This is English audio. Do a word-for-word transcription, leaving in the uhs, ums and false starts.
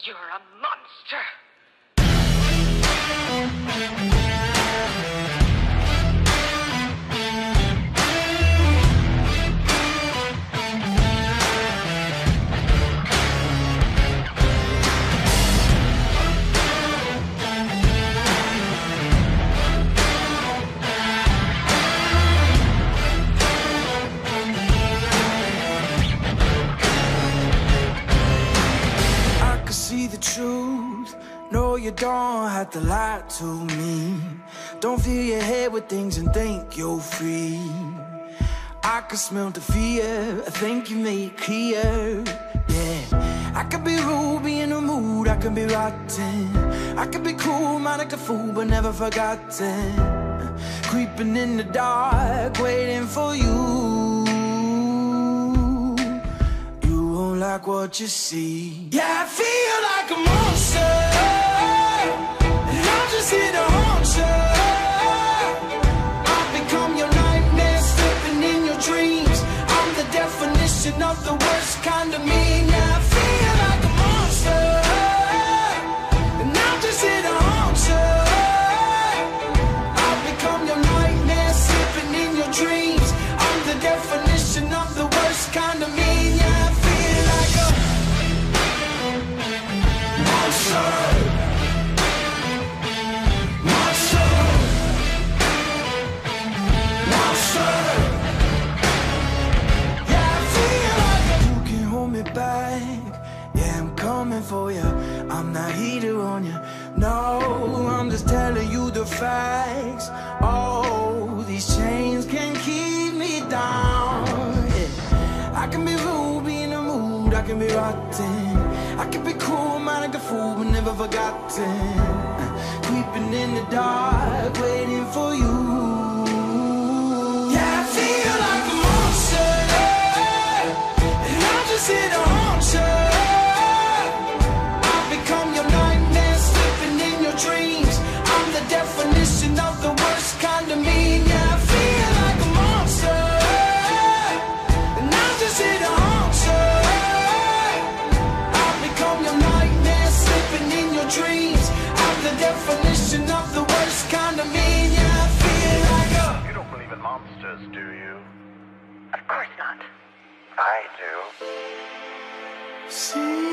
You're a monster. See the truth, no you don't have to lie to me. Don't fill your head with things and think you're free. I can smell the fear, I think you made it clear. Yeah, I could be rude, be in the mood, I can be rotten. I could be cool, mind like a fool, but never forgotten. Creeping in the dark, waiting for you. Like what you see. Yeah, I feel like a monster, and I'm just here to haunt you. I've become your nightmare, slipping in your dreams. I'm the definition of the worst kind of mean. Yeah, I feel like a monster, and I'm just here to haunt you. I've become your nightmare, slipping in your dreams. I'm the definition of the worst kind of mean. Yeah, I feel for you, I'm not heater on you. No, I'm just telling you the facts. Oh, these chains can keep me down. Yeah. I can be rude, be in the mood, I can be rotten. I can be cool, mind like a fool, but never forgotten. Creeping in the dark, waiting for you. Yeah, I feel like a monster, and I'm just here to haunt you. Dreams, I'm the definition of the worst kind of mean. Yeah, I feel like a monster, and I'm just here to haunt you. I've become your nightmare, slipping in your dreams. I'm the definition of the worst kind of mean. Yeah, I feel like a... You don't believe in monsters, do you? Of course not. I do. See